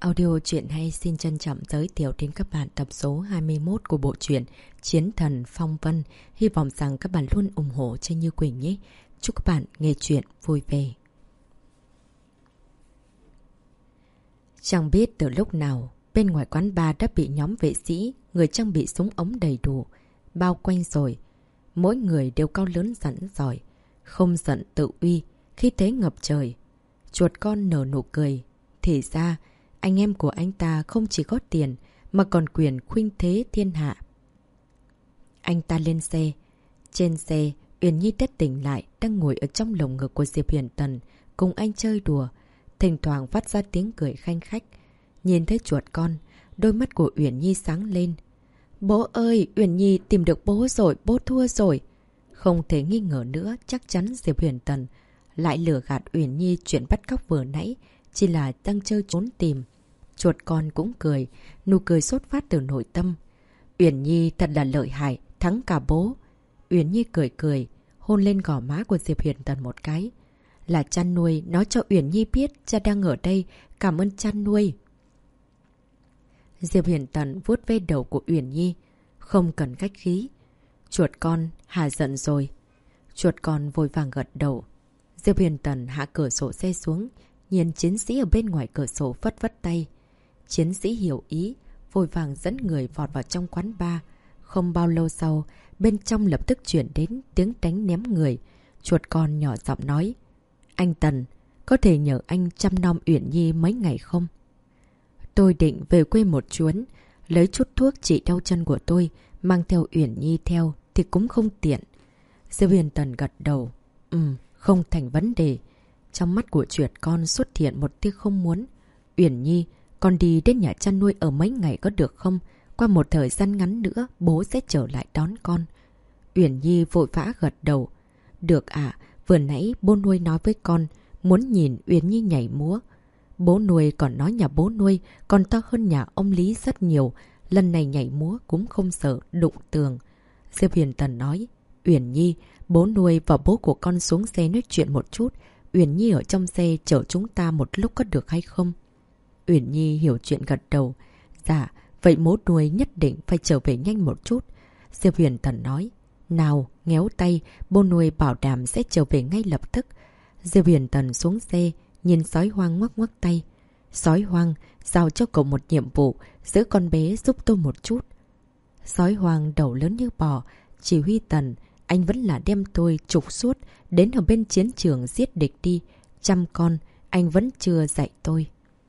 Audio truyện hay xin trân trọng giới thiệu đến các bạn tập số 21 của bộ truyện Chiến Thần Phong Vân. Hy vọng rằng các bạn luôn ủng hộ cho Như Quỳnh nhé. Chúc các bạn nghe truyện vui vẻ. Chẳng biết từ lúc nào, bên ngoài quán bar đã bị nhóm vệ sĩ, người trang bị súng ống đầy đủ, bao quanh rồi. Mỗi người đều cao lớn rắn giỏi, không giận tự uy, khí thế ngập trời. Chuột con nở nụ cười. Thì ra, anh em của anh ta không chỉ có tiền mà còn quyền khuynh thế thiên hạ. Anh ta lên xe. Trên xe, Uyển Nhi đã tỉnh lại, đang ngồi ở trong lồng ngực của Diệp Huyền Tần, cùng anh chơi đùa. Thỉnh thoảng phát ra tiếng cười khanh khách. Nhìn thấy chuột con, đôi mắt của Uyển Nhi sáng lên. Bố ơi, Uyển Nhi tìm được bố rồi, bố thua rồi. Không thể nghi ngờ nữa, chắc chắn Diệp Huyền Tần lại lừa gạt Uyển Nhi chuyện bắt cóc vừa nãy, chỉ là đang chơi trốn tìm. Chuột con cũng cười, nụ cười sốt phát từ nội tâm. Uyển Nhi thật là lợi hại, thắng cả bố. Uyển Nhi cười cười, hôn lên gò má của Diệp Huyền Tần một cái. Là chăn nuôi, nói cho Uyển Nhi biết cha đang ở đây, cảm ơn chăn nuôi. Diệp Huyền Tần vuốt ve đầu của Uyển Nhi, không cần khách khí. Chuột con, hà giận rồi. Chuột con vội vàng gật đầu. Diệp Huyền Tần hạ cửa sổ xe xuống, nhìn chiến sĩ ở bên ngoài cửa sổ phất phất tay. Chiến sĩ hiểu ý, vội vàng dẫn người vọt vào trong quán bar. Không bao lâu sau, bên trong lập tức chuyển đến tiếng đánh ném người. Chuột con nhỏ giọng nói. Anh Tần, có thể nhờ anh chăm nom Uyển Nhi mấy ngày không? Tôi định về quê một chuyến, lấy chút thuốc trị đau chân của tôi, mang theo Uyển Nhi theo thì cũng không tiện. Diệp Huyền Tần gật đầu. Không thành vấn đề. Trong mắt của chuột con xuất hiện một tia không muốn. Uyển Nhi, con đi đến nhà chăn nuôi ở mấy ngày có được không? Qua một thời gian ngắn nữa, bố sẽ trở lại đón con. Uyển Nhi vội vã gật đầu. Được ạ, vừa nãy bố nuôi nói với con, muốn nhìn Uyển Nhi nhảy múa. Bố nuôi còn nói nhà bố nuôi còn to hơn nhà ông Lý rất nhiều. Lần này nhảy múa cũng không sợ đụng tường. Diệp Huyền Tần nói. Uyển Nhi, bố nuôi và bố của con xuống xe nói chuyện một chút. Uyển Nhi ở trong xe chở chúng ta một lúc có được hay không? Uyển Nhi hiểu chuyện gật đầu. Dạ, vậy bố nuôi nhất định phải trở về nhanh một chút. Diệp Huyền Tần nói. Nào, ngéo tay, bố nuôi bảo đảm sẽ trở về ngay lập tức. Diệp Huyền Tần xuống xe, nhìn sói hoang ngoắc ngoắc tay. Sói hoang, giao cho cậu một nhiệm vụ, giữ con bé giúp tôi một chút. Sói hoang đầu lớn như bò, chỉ huy Tần, anh vẫn là đem tôi trục suốt, đến ở bên chiến trường giết địch đi. Chăm con, anh vẫn chưa dạy tôi.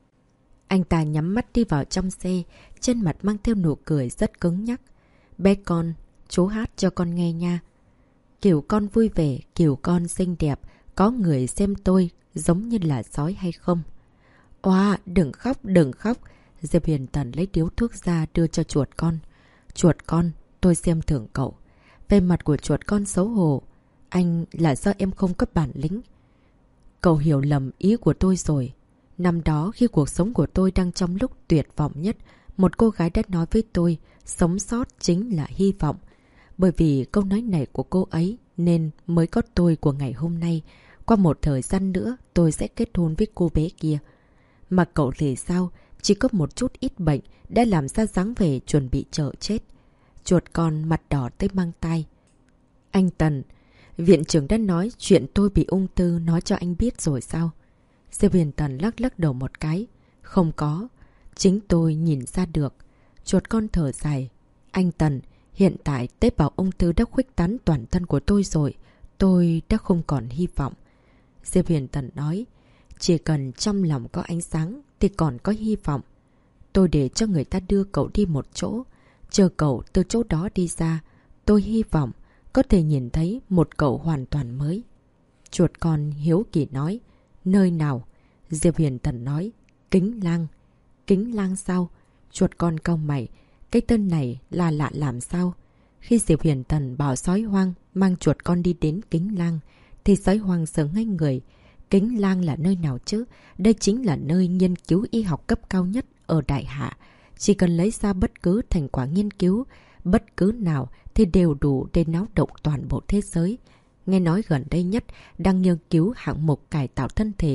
Anh ta nhắm mắt đi vào trong xe, trên mặt mang theo nụ cười rất cứng nhắc. Bé con, chú hát cho con nghe nha. Kiểu con vui vẻ, kiểu con xinh đẹp, có người xem tôi giống như là sói hay không? Oa, đừng khóc, đừng khóc. Diệp Huyền Tần lấy điếu thuốc ra đưa cho chuột con. Chuột con, tôi xem thường cậu. Về mặt của chuột con xấu hổ. Anh là do em không có bản lĩnh. Cậu hiểu lầm ý của tôi rồi. Năm đó khi cuộc sống của tôi đang trong lúc tuyệt vọng nhất, một cô gái đã nói với tôi, sống sót chính là hy vọng. Bởi vì câu nói này của cô ấy nên mới có tôi của ngày hôm nay. Qua một thời gian nữa tôi sẽ kết hôn với cô bé kia. Mà cậu thì sao? Chỉ có một chút ít bệnh đã làm ra dáng vẻ chuẩn bị chờ chết. Chuột con mặt đỏ tới mang tai. Anh Tần, viện trưởng đã nói chuyện tôi bị ung thư nói cho anh biết rồi sao? Diệp Huyền Tần lắc lắc đầu một cái. Không có. Chính tôi nhìn ra được. Chuột con thở dài. Anh Tần, hiện tại tế bào ung thư đã khuếch tán toàn thân của tôi rồi. Tôi đã không còn hy vọng. Diệp Huyền Tần nói. Chỉ cần trong lòng có ánh sáng thì còn có hy vọng. Tôi để cho người ta đưa cậu đi một chỗ. Chờ cậu từ chỗ đó đi ra. Tôi hy vọng có thể nhìn thấy một cậu hoàn toàn mới. Chuột con hiếu kỳ nói. Nơi nào? Diệp Huyền Tần nói. Kính Lang. Kính Lang sao? Chuột con cau mày. Cái tên này là lạ làm sao? Khi Diệp Huyền Tần bảo sói hoang mang chuột con đi đến Kính Lang thì sói hoang sờ ngay người. Kính Lang là nơi nào chứ? Đây chính là nơi nghiên cứu y học cấp cao nhất ở Đại Hạ. Chỉ cần lấy ra bất cứ thành quả nghiên cứu, bất cứ nào thì đều đủ để náo động toàn bộ thế giới. Nghe nói gần đây nhất đang nghiên cứu hạng mục cải tạo thân thể,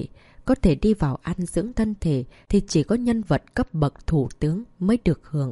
có thể đi vào ăn dưỡng thân thể thì chỉ có nhân vật cấp bậc thủ tướng mới được hưởng.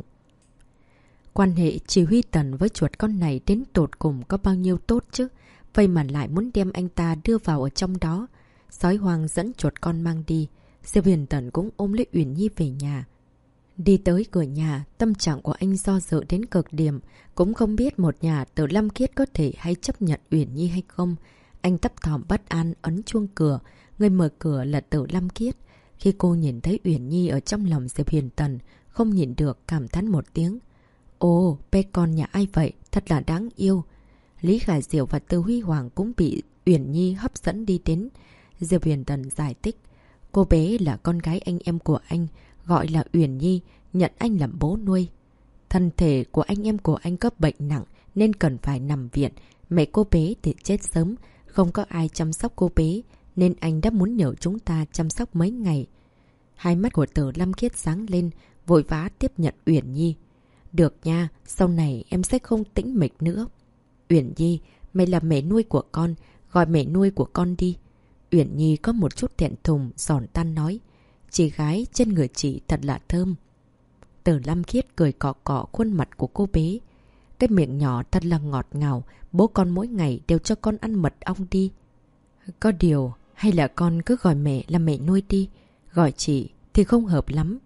Quan hệ chỉ huy Tần với chuột con này đến tột cùng có bao nhiêu tốt chứ? Vậy mà lại muốn đem anh ta đưa vào ở trong đó. Sói hoang dẫn chuột con mang đi. Diệp Huyền Tần cũng ôm lấy Uyển Nhi về nhà. Đi tới cửa nhà, tâm trạng của anh do dự đến cực điểm. Cũng không biết một nhà Tử Lam Khiết có thể hay chấp nhận Uyển Nhi hay không. Anh thấp thỏm bất an ấn chuông cửa. Người mở cửa là Tử Lam Khiết. Khi cô nhìn thấy Uyển Nhi ở trong lòng Diệp Huyền Tần, không nhịn được cảm thán một tiếng. Ồ, bé con nhà ai vậy? Thật là đáng yêu. Lý Khả Diệu và Từ Huy Hoàng cũng bị Uyển Nhi hấp dẫn đi đến. Diệp Huyền Tần giải thích. Cô bé là con gái anh em của anh, gọi là Uyển Nhi, nhận anh làm bố nuôi. Thân thể của anh em của anh có bệnh nặng nên cần phải nằm viện. Mẹ cô bé thì chết sớm, không có ai chăm sóc cô bé, nên anh đã muốn nhờ chúng ta chăm sóc mấy ngày. Hai mắt của Tử Lam Khiết sáng lên, vội vã tiếp nhận Uyển Nhi. Được nha, sau này em sẽ không tĩnh mịch nữa. Uyển Nhi, mày là mẹ nuôi của con, gọi mẹ nuôi của con đi. Uyển Nhi có một chút thẹn thùng, giòn tan nói. Chị gái trên người chị thật là thơm. Tử Lam Khiết cười cọ cọ khuôn mặt của cô bé. Cái miệng nhỏ thật là ngọt ngào, bố con mỗi ngày đều cho con ăn mật ong đi. Có điều, hay là con cứ gọi mẹ là mẹ nuôi đi, gọi chị thì không hợp lắm.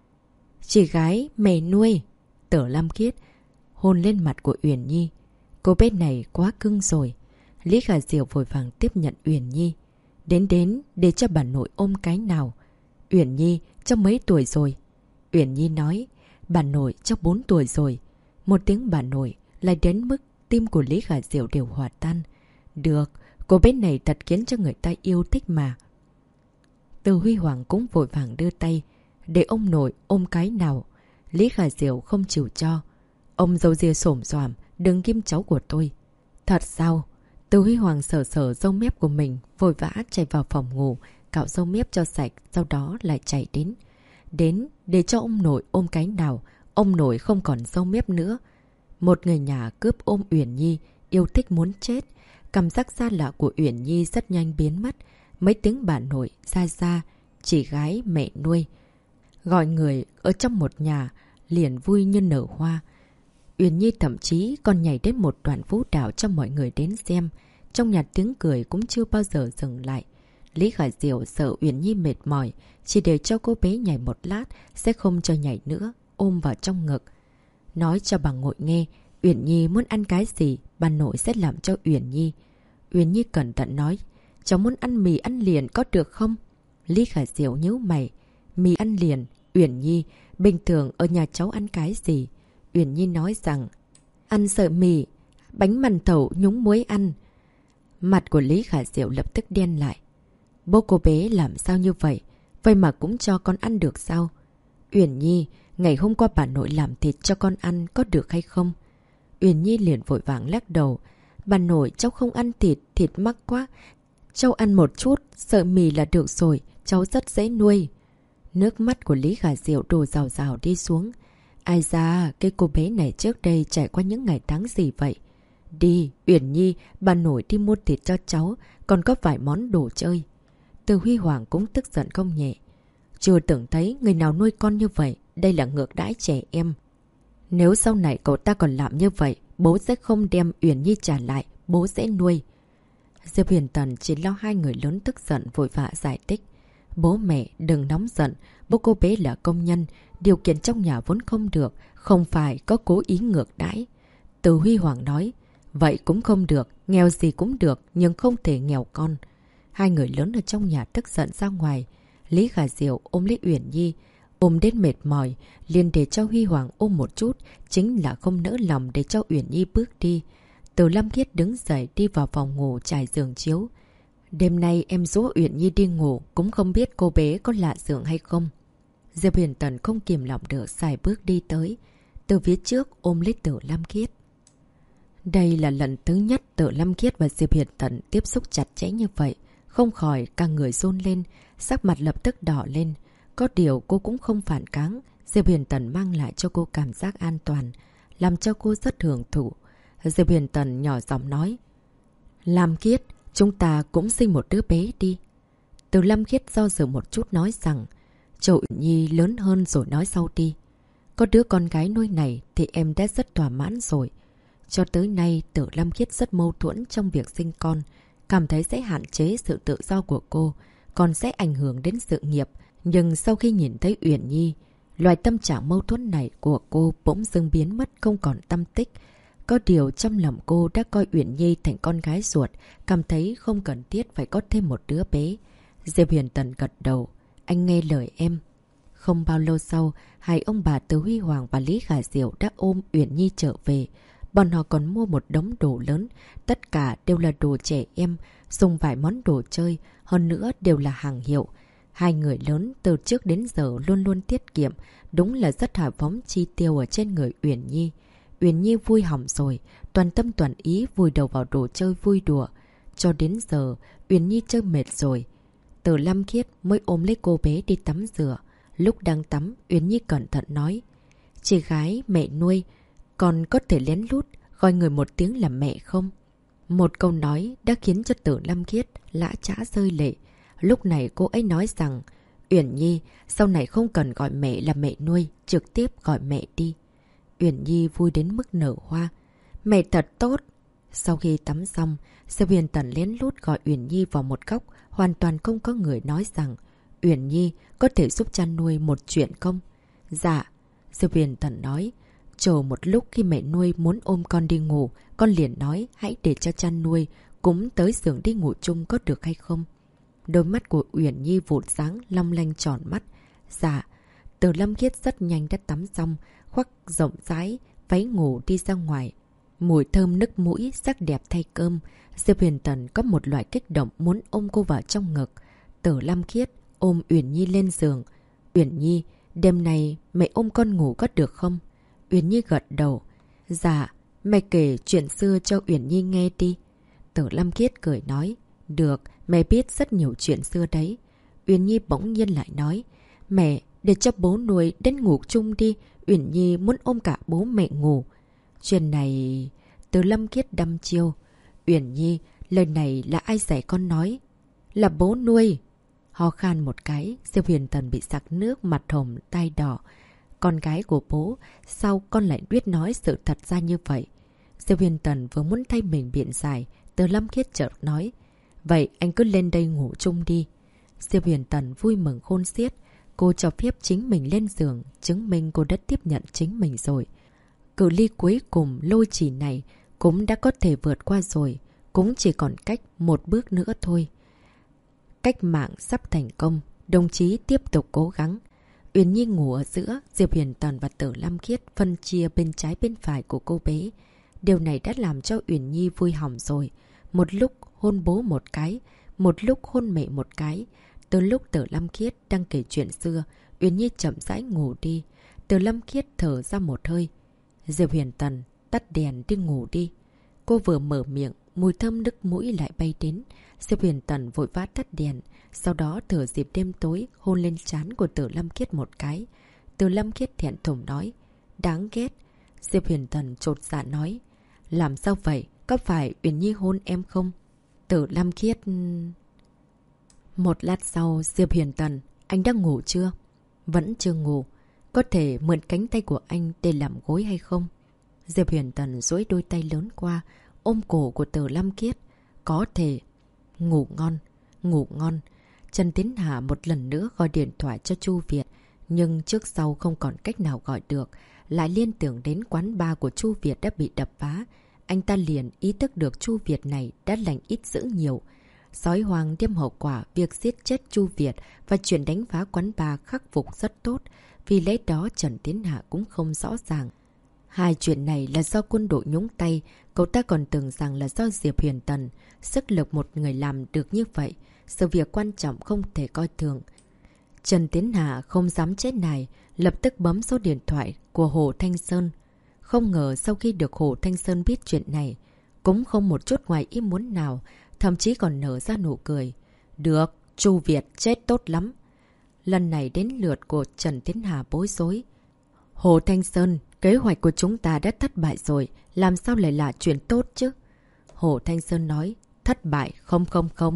Chị gái, mẹ nuôi. Tử Lam Khiết hôn lên mặt của Uyển Nhi. Cô bé này quá cưng rồi. Lý Khả Diệu vội vàng tiếp nhận Uyển Nhi. Đến để cho bà nội ôm cái nào. Uyển Nhi cho mấy tuổi rồi? Uyển Nhi nói. Bà nội cho 4 tuổi rồi. Một tiếng bà nội lại đến mức tim của Lý Khả Diệu đều hòa tan. Được, cô bé này thật khiến cho người ta yêu thích mà. Từ Huy Hoàng cũng vội vàng đưa tay. Để ông nội ôm cái nào. Lý Khả Diệu không chịu cho. Ông dâu ria xổm xoàm, đừng ghim cháu của tôi. Thật sao? Từ Huy Hoàng sờ sờ râu mép của mình, vội vã chạy vào phòng ngủ, cạo râu mép cho sạch, sau đó lại chạy đến. Đến để cho ông nội ôm cái nào, ông nội không còn râu mép nữa. Một người nhà cướp ôm Uyển Nhi, yêu thích muốn chết. Cảm giác xa lạ của Uyển Nhi rất nhanh biến mất. Mấy tiếng bà nội, ra, chị gái, mẹ nuôi. Gọi người ở trong một nhà, liền vui như nở hoa. Uyển Nhi thậm chí còn nhảy đến một đoạn vũ đạo cho mọi người đến xem. Trong nhà tiếng cười cũng chưa bao giờ dừng lại. Lý Khả Diệu sợ Uyển Nhi mệt mỏi, chỉ để cho cô bé nhảy một lát, sẽ không cho nhảy nữa, ôm vào trong ngực. Nói cho bà nội nghe, Uyển Nhi muốn ăn cái gì, bà nội sẽ làm cho Uyển Nhi. Uyển Nhi cẩn thận nói, cháu muốn ăn mì ăn liền có được không? Lý Khả Diệu nhíu mày, mì ăn liền. Uyển Nhi, bình thường ở nhà cháu ăn cái gì? Uyển Nhi nói rằng, ăn sợi mì, bánh màn thầu nhúng muối ăn. Mặt của Lý Khả Diệu lập tức đen lại. Bố cô bé làm sao như vậy? Vậy mà cũng cho con ăn được sao? Uyển Nhi, ngày hôm qua bà nội làm thịt cho con ăn có được hay không? Uyển Nhi liền vội vàng lắc đầu. Bà nội, cháu không ăn thịt, thịt mắc quá. Cháu ăn một chút, sợi mì là được rồi, cháu rất dễ nuôi. Nước mắt của Lý Khả Diệu đổ rào rào đi xuống. Ai da, cái cô bé này trước đây trải qua những ngày tháng gì vậy? Đi, Uyển Nhi, bà nội đi mua thịt cho cháu, còn có vài món đồ chơi. Từ Huy Hoàng cũng tức giận không nhẹ. Chưa từng thấy người nào nuôi con như vậy, đây là ngược đãi trẻ em. Nếu sau này cậu ta còn làm như vậy, bố sẽ không đem Uyển Nhi trả lại, bố sẽ nuôi. Diệp Huyền Tần chỉ lo hai người lớn tức giận vội vã giải thích. Bố mẹ đừng nóng giận, bố cô bé là công nhân, điều kiện trong nhà vốn không được, không phải có cố ý ngược đãi. Từ Huy Hoàng nói, vậy cũng không được, nghèo gì cũng được, nhưng không thể nghèo con. Hai người lớn ở trong nhà tức giận ra ngoài. Lý Khả Diệu ôm lấy Uyển Nhi, ôm đến mệt mỏi, liền để cho Huy Hoàng ôm một chút, chính là không nỡ lòng để cho Uyển Nhi bước đi. Từ Lam Khiết đứng dậy đi vào phòng ngủ trải giường chiếu. Đêm nay em dỗ Uyển Nhi đi ngủ, cũng không biết cô bé có lạ giường hay không. Diệp Huyền Tần không kìm lòng được xài bước đi tới, từ phía trước ôm lấy Từ Lam Khiết. Đây là lần thứ nhất Từ Lam Khiết và Diệp Huyền Tần tiếp xúc chặt chẽ như vậy, không khỏi cả người run lên, sắc mặt lập tức đỏ lên. Có điều cô cũng không phản kháng, Diệp Huyền Tần mang lại cho cô cảm giác an toàn, làm cho cô rất hưởng thụ. Diệp Huyền Tần nhỏ giọng nói, Lam Khiết, chúng ta cũng sinh một đứa bé đi. Từ Lâm Khiết do dự một chút nói rằng, Châu Uyển Nhi lớn hơn rồi nói sau đi. Có đứa con gái nuôi này thì em đã rất thỏa mãn rồi. Cho tới nay, Từ Lâm Khiết rất mâu thuẫn trong việc sinh con, cảm thấy sẽ hạn chế sự tự do của cô, còn sẽ ảnh hưởng đến sự nghiệp. Nhưng sau khi nhìn thấy Uyển Nhi, loại tâm trạng mâu thuẫn này của cô bỗng dưng biến mất không còn tâm tích. Có điều trong lòng cô đã coi Uyển Nhi thành con gái ruột, cảm thấy không cần thiết phải có thêm một đứa bé. Diệp Huyền Tần gật đầu. Anh nghe lời em. Không bao lâu sau, hai ông bà Từ Huy Hoàng và Lý Khả Diệu đã ôm Uyển Nhi trở về. Bọn họ còn mua một đống đồ lớn. Tất cả đều là đồ trẻ em, dùng vài món đồ chơi, hơn nữa đều là hàng hiệu. Hai người lớn từ trước đến giờ luôn luôn tiết kiệm, đúng là rất hào phóng chi tiêu ở trên người Uyển Nhi. Uyển Nhi vui hỏng rồi, toàn tâm toàn ý vùi đầu vào đồ chơi vui đùa. Cho đến giờ, Uyển Nhi chơi mệt rồi. Từ Lâm Khiết mới ôm lấy cô bé đi tắm rửa. Lúc đang tắm, Uyển Nhi cẩn thận nói, chị gái mẹ nuôi, còn có thể lén lút gọi người một tiếng là mẹ không? Một câu nói đã khiến cho Từ Lâm Khiết lã chã rơi lệ. Lúc này cô ấy nói rằng, Uyển Nhi, sau này không cần gọi mẹ là mẹ nuôi, trực tiếp gọi mẹ đi. Uyển Nhi vui đến mức nở hoa. Mẹ thật tốt. Sau khi tắm xong, Diệp Huyền Tần lén lút gọi Uyển Nhi vào một góc, hoàn toàn không có người nói rằng, Uyển Nhi có thể giúp chăn nuôi một chuyện không? Dạ. Diệp Huyền Tần nói, chờ một lúc khi mẹ nuôi muốn ôm con đi ngủ, con liền nói hãy để cho chăn nuôi cũng tới giường đi ngủ chung có được hay không? Đôi mắt của Uyển Nhi vụt sáng long lanh tròn mắt. Dạ. Từ Lâm Khiết rất nhanh đã tắm xong, khoác rộng rãi, váy ngủ đi ra ngoài. Mùi thơm nức mũi, sắc đẹp thay cơm. Diệp Huyền Tần có một loại kích động muốn ôm cô vào trong ngực. Từ Lâm Khiết ôm Uyển Nhi lên giường. Uyển Nhi, đêm nay mẹ ôm con ngủ có được không? Uyển Nhi gật đầu. Dạ, mẹ kể chuyện xưa cho Uyển Nhi nghe đi. Từ Lâm Khiết cười nói. Được, mẹ biết rất nhiều chuyện xưa đấy. Uyển Nhi bỗng nhiên lại nói. Mẹ, để cho bố nuôi đến ngủ chung đi. Uyển Nhi muốn ôm cả bố mẹ ngủ. Chuyện này... Từ Lâm Khiết đăm chiêu. Uyển Nhi, lời này là ai dạy con nói? Là bố nuôi. Ho khan một cái, Diệp Huyền Tần bị sặc nước, mặt hồng, tai đỏ. Con gái của bố, sao con lại biết nói sự thật ra như vậy? Diệp Huyền Tần vừa muốn thay mình biện giải, Từ Lâm Khiết chợt nói. Vậy anh cứ lên đây ngủ chung đi. Diệp Huyền Tần vui mừng khôn xiết. Cô cho phép chính mình lên giường, chứng minh cô đã tiếp nhận chính mình rồi. Cự ly cuối cùng lôi chỉ này cũng đã có thể vượt qua rồi. Cũng chỉ còn cách một bước nữa thôi. Cách mạng sắp thành công, đồng chí tiếp tục cố gắng. Uyển Nhi ngủ ở giữa, Diệp Huyền Tần và Từ Lâm Khiết phân chia bên trái bên phải của cô bé. Điều này đã làm cho Uyển Nhi vui hỏng rồi. Một lúc hôn bố một cái, một lúc hôn mẹ một cái. Từ lúc Từ Lâm Khiết đang kể chuyện xưa, Uyển Nhi chậm rãi ngủ đi. Từ Lâm Khiết thở ra một hơi. Diệp Huyền Tần, tắt đèn đi ngủ đi. Cô vừa mở miệng, mùi thơm nức mũi lại bay đến. Diệp Huyền Tần vội vã tắt đèn. Sau đó thở dịp đêm tối hôn lên trán của Từ Lâm Khiết một cái. Từ Lâm Khiết thẹn thùng nói. Đáng ghét. Diệp Huyền Tần chột dạ nói. Làm sao vậy? Có phải Uyển Nhi hôn em không? Từ Lâm Khiết... Một lát sau, Diệp Huyền Tần, anh đang ngủ chưa? Vẫn chưa ngủ. Có thể mượn cánh tay của anh để làm gối hay không? Diệp Huyền Tần duỗi đôi tay lớn qua, ôm cổ của Từ Lâm Khiết. Có thể. Ngủ ngon, ngủ ngon. Trần Tiến Hà một lần nữa gọi điện thoại cho Chu Việt. Nhưng trước sau không còn cách nào gọi được. Lại liên tưởng đến quán bar của Chu Việt đã bị đập phá. Anh ta liền ý thức được Chu Việt này đã lành ít dữ nhiều. Sói hoang đem hậu quả việc giết chết Chu Việt và chuyện đánh phá quán bar khắc phục rất tốt. Vì lẽ đó Trần Tiến Hà cũng không rõ ràng. Hai chuyện này là do quân đội nhúng tay, cậu ta còn tưởng rằng là do Diệp Huyền Tần. Sức lực một người làm được như vậy, sự việc quan trọng không thể coi thường. Trần Tiến Hà không dám chết này, lập tức bấm số điện thoại của Hồ Thanh Sơn. Không ngờ sau khi được Hồ Thanh Sơn biết chuyện này, cũng không một chút ngoài ý muốn nào, thậm chí còn nở ra nụ cười. Được, Chu Việt chết tốt lắm. Lần này đến lượt của Trần Tiến Hà bối rối. Hồ Thanh Sơn, kế hoạch của chúng ta đã thất bại rồi, làm sao lại là chuyện tốt chứ? Hồ Thanh Sơn nói, thất bại không.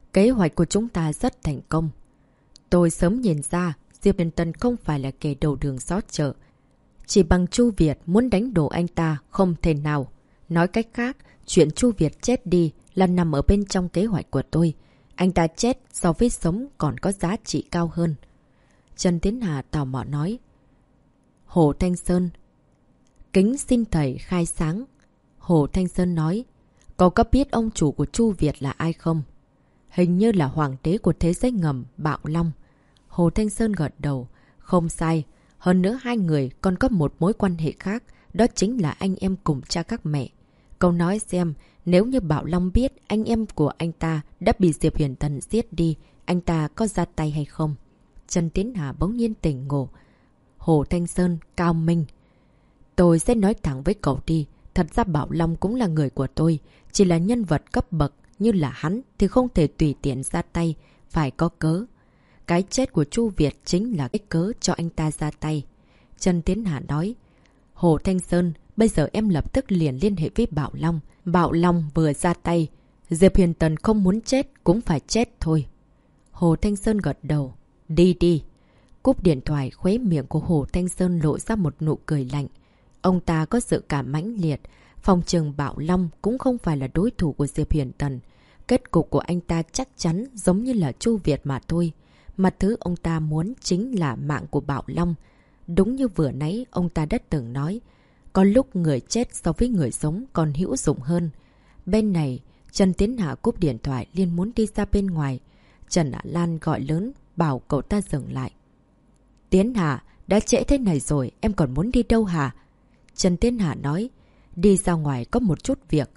Kế hoạch của chúng ta rất thành công. Tôi sớm nhìn ra Diệp Huyền Tần không phải là kẻ đầu đường xó chợ. Chỉ bằng Chu Việt muốn đánh đổ anh ta không thể nào. Nói cách khác, chuyện Chu Việt chết đi là nằm ở bên trong kế hoạch của tôi. Anh ta chết so với sống còn có giá trị cao hơn. Trần Tiến Hà tò mò nói. Hồ Thanh Sơn. Kính xin thầy khai sáng. Hồ Thanh Sơn nói. Cậu có biết ông chủ của Chu Việt là ai không? Hình như là hoàng đế của thế giới ngầm, Bạo Long. Hồ Thanh Sơn gật đầu. Không sai. Hơn nữa hai người còn có một mối quan hệ khác. Đó chính là anh em cùng cha các mẹ. Cậu nói xem, nếu như Bạo Long biết anh em của anh ta đã bị Diệp Huyền Tần giết đi, anh ta có ra tay hay không? Trần Tiến Hà bỗng nhiên tỉnh ngộ. Hồ Thanh Sơn, cao minh. Tôi sẽ nói thẳng với cậu đi. Thật ra Bảo Long cũng là người của tôi. Chỉ là nhân vật cấp bậc như là hắn thì không thể tùy tiện ra tay. Phải có cớ. Cái chết của Chu Việt chính là cái cớ cho anh ta ra tay. Trần Tiến Hà nói. Hồ Thanh Sơn, bây giờ em lập tức liền liên hệ với Bảo Long. Bảo Long vừa ra tay. Diệp Huyền Tần không muốn chết cũng phải chết thôi. Hồ Thanh Sơn gật đầu. Đi đi. Cúp điện thoại, khóe miệng của Hồ Thanh Sơn lộ ra một nụ cười lạnh. Ông ta có sự cảm mãnh liệt. Phòng trường Bảo Long cũng không phải là đối thủ của Diệp Huyền Tần. Kết cục của anh ta chắc chắn giống như là Chu Việt mà thôi. Mà thứ ông ta muốn chính là mạng của Bảo Long. Đúng như vừa nãy ông ta đã từng nói. Có lúc người chết so với người sống còn hữu dụng hơn. Bên này, Trần Tiến Hà cúp điện thoại liền muốn đi ra bên ngoài. Trần Ả Lan gọi lớn bảo cậu ta dừng lại. Tiến Hà, đã trễ thế này rồi, em còn muốn đi đâu hả? Trần Tiến Hà nói, đi ra ngoài có một chút việc.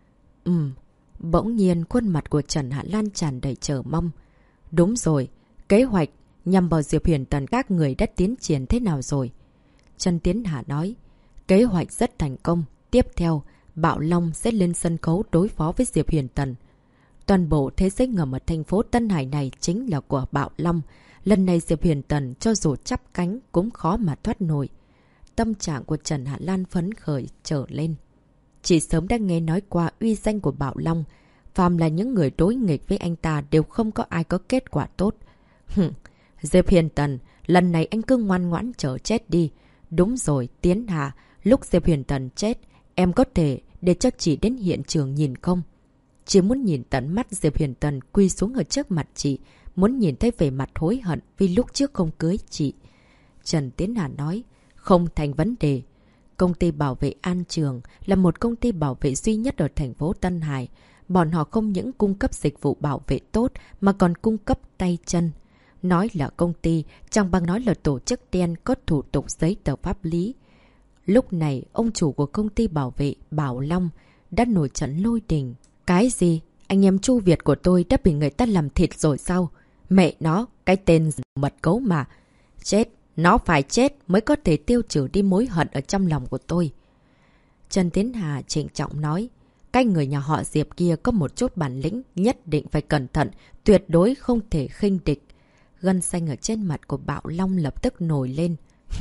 Bỗng nhiên khuôn mặt của Trần Hạ Lan tràn đầy chờ mong. Đúng rồi, kế hoạch nhằm vào Diệp Huyền Tần các người đã tiến triển thế nào rồi? Trần Tiến Hà nói, kế hoạch rất thành công. Tiếp theo, Bạo Long sẽ lên sân khấu đối phó với Diệp Huyền Tần. Toàn bộ thế giới ngầm ở thành phố Tân Hải này chính là của Bạo Long. Lần này Diệp Huyền Tần cho dù chắp cánh cũng khó mà thoát nổi. Tâm trạng của Trần Hạ Lan phấn khởi trở lên. Chị sớm đã nghe nói qua uy danh của Bạo Long. Phàm là những người đối nghịch với anh ta đều không có ai có kết quả tốt. Diệp Huyền Tần, lần này anh cứ ngoan ngoãn chờ chết đi. Đúng rồi, Tiến Hà, lúc Diệp Huyền Tần chết, em có thể để cho chị đến hiện trường nhìn không? Chị muốn nhìn tận mắt Diệp Huyền Tần quy xuống ở trước mặt chị, muốn nhìn thấy vẻ mặt hối hận vì lúc trước không cưới chị. Trần Tiến Hà nói, không thành vấn đề. Công ty bảo vệ An Trường là một công ty bảo vệ duy nhất ở thành phố Tân Hải. Bọn họ không những cung cấp dịch vụ bảo vệ tốt mà còn cung cấp tay chân. Nói là công ty, chẳng bằng nói là tổ chức đen có thủ tục giấy tờ pháp lý. Lúc này, ông chủ của công ty bảo vệ Bảo Long đã nổi trận lôi đình. Cái gì? Anh em Chu Việt của tôi đã bị người ta làm thịt rồi sao? Mẹ nó, cái tên mật gấu mà. Chết, nó phải chết mới có thể tiêu trừ đi mối hận ở trong lòng của tôi. Trần Tiến Hà trịnh trọng nói, cái người nhà họ Diệp kia có một chút bản lĩnh, nhất định phải cẩn thận, tuyệt đối không thể khinh địch. Gân xanh ở trên mặt của Bạo Long lập tức nổi lên.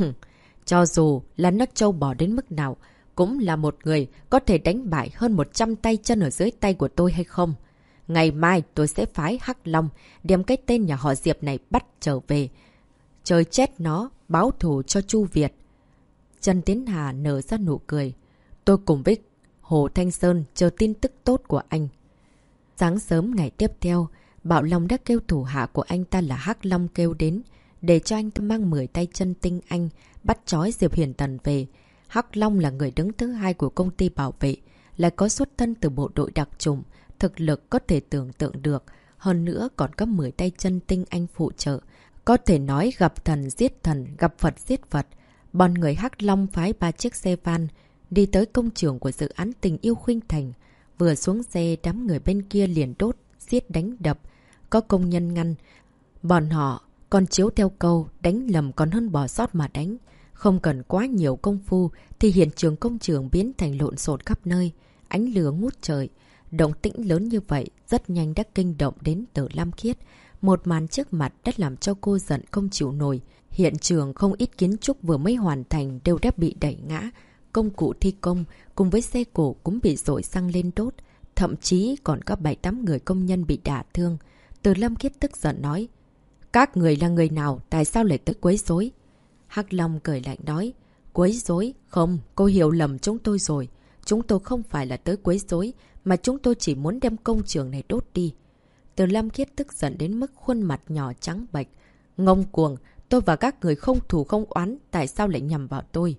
Cho dù là nấc trâu bò đến mức nào, cũng là một người có thể đánh bại hơn 100 tay chân ở dưới tay của tôi hay không? Ngày mai tôi sẽ phái Hắc Long đem cái tên nhà họ Diệp này bắt trở về. Trời chết nó, báo thù cho Chu Việt. Trần Tiến Hà nở ra nụ cười. Tôi cùng với Hồ Thanh Sơn chờ tin tức tốt của anh. Sáng sớm ngày tiếp theo, Bảo Long đã kêu thủ hạ của anh ta là Hắc Long kêu đến, để cho anh ta mang 10 tay chân tinh anh, bắt trói Diệp Huyền Tần về. Hắc Long là người đứng thứ hai của công ty bảo vệ, lại có xuất thân từ bộ đội đặc chủng, thực lực có thể tưởng tượng được. Hơn nữa còn có 10 tay chân tinh anh phụ trợ. Có thể nói gặp thần giết thần, gặp Phật giết Phật. Bọn người Hắc Long phái 3 chiếc xe van, đi tới công trường của dự án Tình Yêu Khuynh Thành. Vừa xuống xe, đám người bên kia liền đốt, giết đánh đập. Có công nhân ngăn. Bọn họ còn chiếu theo câu, đánh lầm còn hơn bỏ sót mà đánh. Không cần quá nhiều công phu thì hiện trường công trường biến thành lộn xộn khắp nơi. Ánh lửa ngút trời. Động tĩnh lớn như vậy rất nhanh đã kinh động đến Tử Lam Khiết. Một màn trước mặt đã làm cho cô giận không chịu nổi. Hiện trường không ít kiến trúc vừa mới hoàn thành đều đã bị đẩy ngã. Công cụ thi công cùng với xe cổ cũng bị dội xăng lên đốt. Thậm chí còn có 7-8 người công nhân bị đả thương. Từ Lâm Khiết tức giận nói. Các người là người nào? Tại sao lại tới quấy rối? Hắc Long cười lạnh nói. Quấy rối? Không, cô hiểu lầm chúng tôi rồi. Chúng tôi không phải là tới quấy rối, mà chúng tôi chỉ muốn đem công trường này đốt đi. Từ Lâm Khiết tức giận đến mức khuôn mặt nhỏ trắng bệch. Ngông cuồng, tôi và các người không thù không oán, tại sao lại nhầm vào tôi?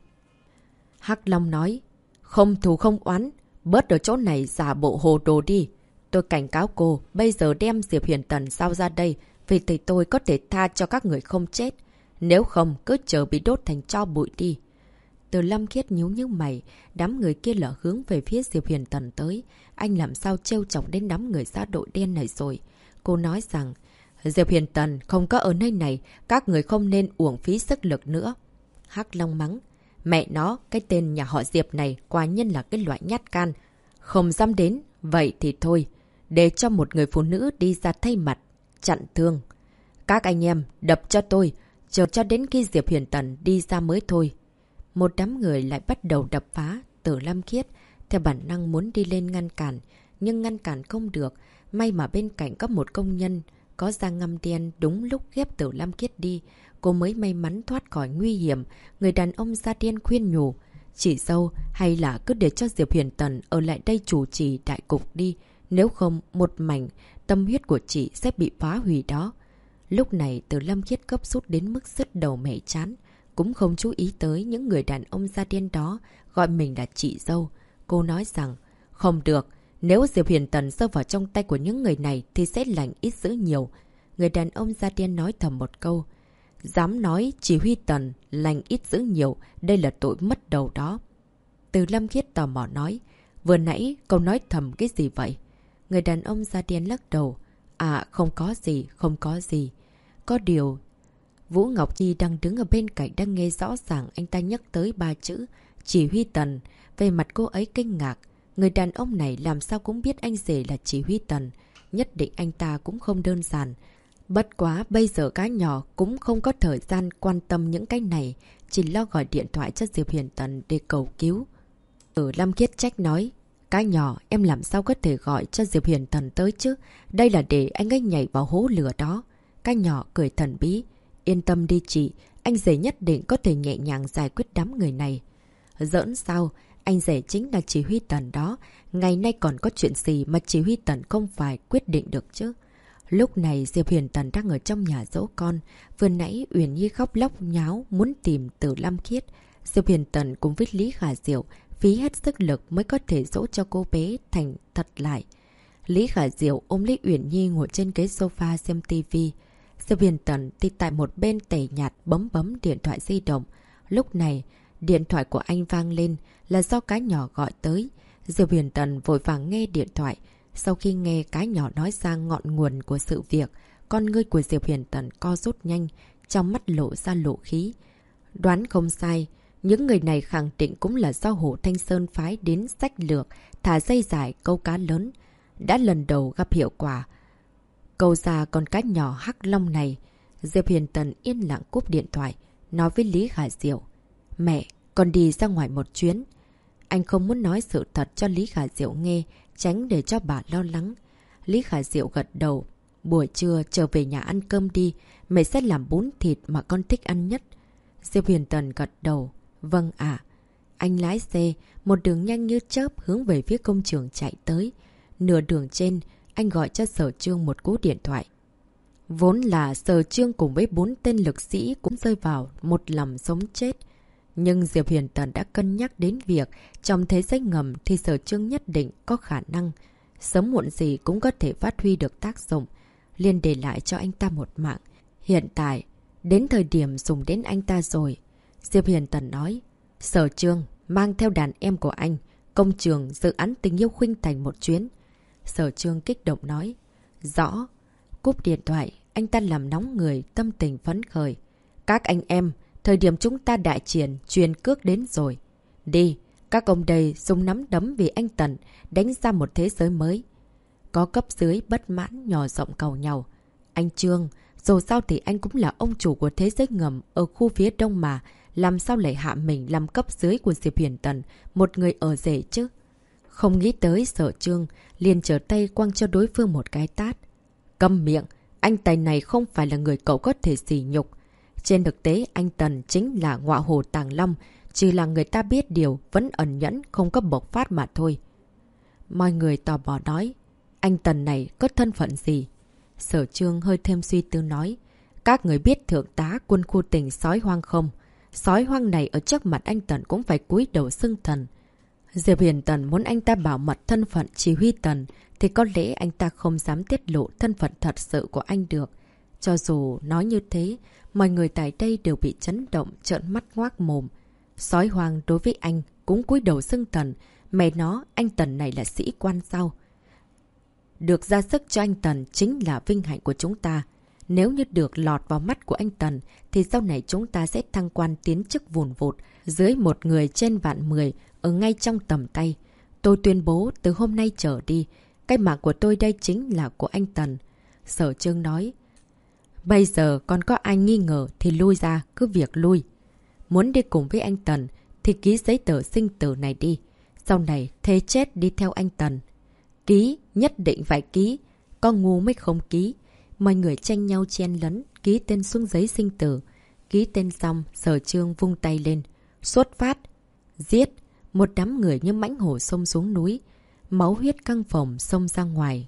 Hắc Long nói. Không thù không oán, bớt ở chỗ này giả bộ hồ đồ đi. Tôi cảnh cáo cô, bây giờ đem Diệp Huyền Tần giao ra đây, vì thì tôi có thể tha cho các người không chết. Nếu không, cứ chờ bị đốt thành tro bụi đi. Từ Lâm Khiết nhíu như mày, đám người kia lỡ hướng về phía Diệp Huyền Tần tới. Anh làm sao trêu chọc đến đám người xã đội đen này rồi. Cô nói rằng, Diệp Huyền Tần không có ở nơi này, các người không nên uổng phí sức lực nữa. Hắc Long mắng, mẹ nó, cái tên nhà họ Diệp này quả nhiên là cái loại nhát can. Không dám đến, vậy thì thôi, để cho một người phụ nữ đi ra thay mặt, chặn thương. Các anh em, đập cho tôi, chờ cho đến khi Diệp Huyền Tần đi ra mới thôi. Một đám người lại bắt đầu đập phá. Từ Lâm Khiết theo bản năng muốn đi lên ngăn cản, nhưng ngăn cản không được. May mà bên cạnh có một công nhân có da ngăm đen đúng lúc ghép Từ Lâm Khiết đi. Cô mới may mắn thoát khỏi nguy hiểm. Người đàn ông da đen khuyên nhủ. Chị dâu, hay là cứ để cho Diệp Huyền Tần ở lại đây chủ trì đại cục đi. Nếu không, một mảnh tâm huyết của chị sẽ bị phá hủy đó. Lúc này Từ Lâm Khiết gấp rút đến mức sứt đầu mẻ chán. Cũng không chú ý tới những người đàn ông da đen đó gọi mình là chị dâu. Cô nói rằng, không được, nếu Diệp Huyền Tần rơi vào trong tay của những người này thì sẽ lành ít dữ nhiều. Người đàn ông da đen nói thầm một câu. Dám nói chỉ huy Tần lành ít dữ nhiều, đây là tội mất đầu đó. Từ Lâm Khiết tò mò nói, vừa nãy cậu nói thầm cái gì vậy? Người đàn ông da đen lắc đầu. À, không có gì, không có gì. Có điều, Vũ Ngọc Chi đang đứng ở bên cạnh đang nghe rõ ràng anh ta nhắc tới 3 chữ chỉ huy Tần. Về mặt cô ấy kinh ngạc. Người đàn ông này làm sao cũng biết anh rể là chỉ huy Tần. Nhất định anh ta cũng không đơn giản. Bất quá bây giờ cá nhỏ cũng không có thời gian quan tâm những cái này. Chỉ lo gọi điện thoại cho Diệp Huyền Tần để cầu cứu. Từ Lâm Khiết trách nói. Cá nhỏ, em làm sao có thể gọi cho Diệp Huyền Tần tới chứ? Đây là để anh ấy nhảy vào hố lửa đó. Cá nhỏ cười thần bí. Yên tâm đi chị, anh rể nhất định có thể nhẹ nhàng giải quyết đám người này. Giỡn sao, anh rể chính là chỉ huy Tần đó. Ngày nay còn có chuyện gì mà chỉ huy Tần không phải quyết định được chứ? Lúc này Diệp Huyền Tần đang ở trong nhà dỗ con. Vừa nãy Uyển Nhi khóc lóc nháo muốn tìm Từ Lâm Khiết. Diệp Huyền Tần cùng với Lý Khả Diệu phí hết sức lực mới có thể dỗ cho cô bé thành thật lại. Lý Khả Diệu ôm lấy Uyển Nhi ngồi trên ghế sofa xem tivi. Diệp Huyền Tần thì tại một bên tẩy nhạt bấm điện thoại di động. Lúc này, điện thoại của anh vang lên là do cái nhỏ gọi tới. Diệp Huyền Tần vội vàng nghe điện thoại. Sau khi nghe cái nhỏ nói ra ngọn nguồn của sự việc, con ngươi của Diệp Huyền Tần co rút nhanh, trong mắt lộ ra lộ khí. Đoán không sai, những người này khẳng định cũng là do Hồ Thanh Sơn phái đến sách lược, thả dây dài câu cá lớn. Đã lần đầu gặp hiệu quả. Câu ra con cá nhỏ Hắc Long này. Diệp Huyền Tần yên lặng cúp điện thoại, nói với Lý Khả Diệu. Mẹ, con đi ra ngoài một chuyến. Anh không muốn nói sự thật cho Lý Khả Diệu nghe, tránh để cho bà lo lắng. Lý Khả Diệu gật đầu. Buổi trưa trở về nhà ăn cơm đi, mẹ sẽ làm bún thịt mà con thích ăn nhất. Diệp Huyền Tần gật đầu. Vâng ạ. Anh lái xe, một đường nhanh như chớp hướng về phía công trường chạy tới. Nửa đường trên, anh gọi cho Sở Trương một cú điện thoại. Vốn là Sở Trương cùng với 4 tên lực sĩ cũng rơi vào một lòng sống chết. Nhưng Diệp Huyền Tần đã cân nhắc đến việc trong thế giới ngầm thì Sở Trương nhất định có khả năng. Sớm muộn gì cũng có thể phát huy được tác dụng. Liền để lại cho anh ta một mạng. Hiện tại, đến thời điểm dùng đến anh ta rồi. Diệp Huyền Tần nói. Sở Trương, mang theo đàn em của anh. Công trường dự án tình yêu Khuynh Thành một chuyến. Sở Trương kích động nói. Rõ. Cúp điện thoại, anh ta làm nóng người, tâm tình phấn khởi. Các anh em, thời điểm chúng ta đại triển, truyền cước đến rồi. Đi, các ông đây dùng nắm đấm vì anh Tần, đánh ra một thế giới mới. Có cấp dưới bất mãn nhỏ giọng cầu nhau. Anh Trương, dù sao thì anh cũng là ông chủ của thế giới ngầm ở khu phía đông mà. Làm sao lại hạ mình làm cấp dưới của Diệp Huyền Tần, một người ở rể chứ? Không nghĩ tới Sở Trương liền trở tay quăng cho đối phương một cái tát. Câm miệng, anh Tần này không phải là người cậu có thể sỉ nhục. Trên thực tế, anh Tần chính là ngọa hổ tàng long, chỉ là người ta biết điều, vẫn ẩn nhẫn, không có bộc phát mà thôi. Mọi người tò mò nói, anh Tần này có thân phận gì? Sở Trương hơi thêm suy tư nói, các người biết thượng tá quân khu tỉnh sói hoang không? Sói hoang này ở trước mặt anh Tần cũng phải cúi đầu xưng thần. Diệp Huyền Tần muốn anh ta bảo mật thân phận chỉ huy Tần, thì có lẽ anh ta không dám tiết lộ thân phận thật sự của anh được. Cho dù nói như thế, mọi người tại đây đều bị chấn động, trợn mắt ngoác mồm. Sói hoang đối với anh cũng cúi đầu xưng thần. Mẹ nó, anh Tần này là sĩ quan sao? Được ra sức cho anh Tần chính là vinh hạnh của chúng ta. Nếu như được lọt vào mắt của anh Tần, thì sau này chúng ta sẽ thăng quan tiến chức vùn vụt, dưới một người trên vạn 10, ở ngay trong tầm tay. Tôi tuyên bố từ hôm nay trở đi, cái mạng của tôi đây chính là của anh Tần. Sở Trương nói, bây giờ còn có ai nghi ngờ thì lui ra, cứ việc lui. Muốn đi cùng với anh Tần thì ký giấy tờ sinh tử này đi. Sau này thề chết đi theo anh Tần. Ký, nhất định phải ký. Có ngu mới không ký. Mọi người tranh nhau chen lấn, ký tên xuống giấy sinh tử. Ký tên xong, Sở Trương vung tay lên. Xuất phát. Giết. Một đám người như mãnh hổ xông xuống núi. Máu huyết căng phồng xông ra ngoài.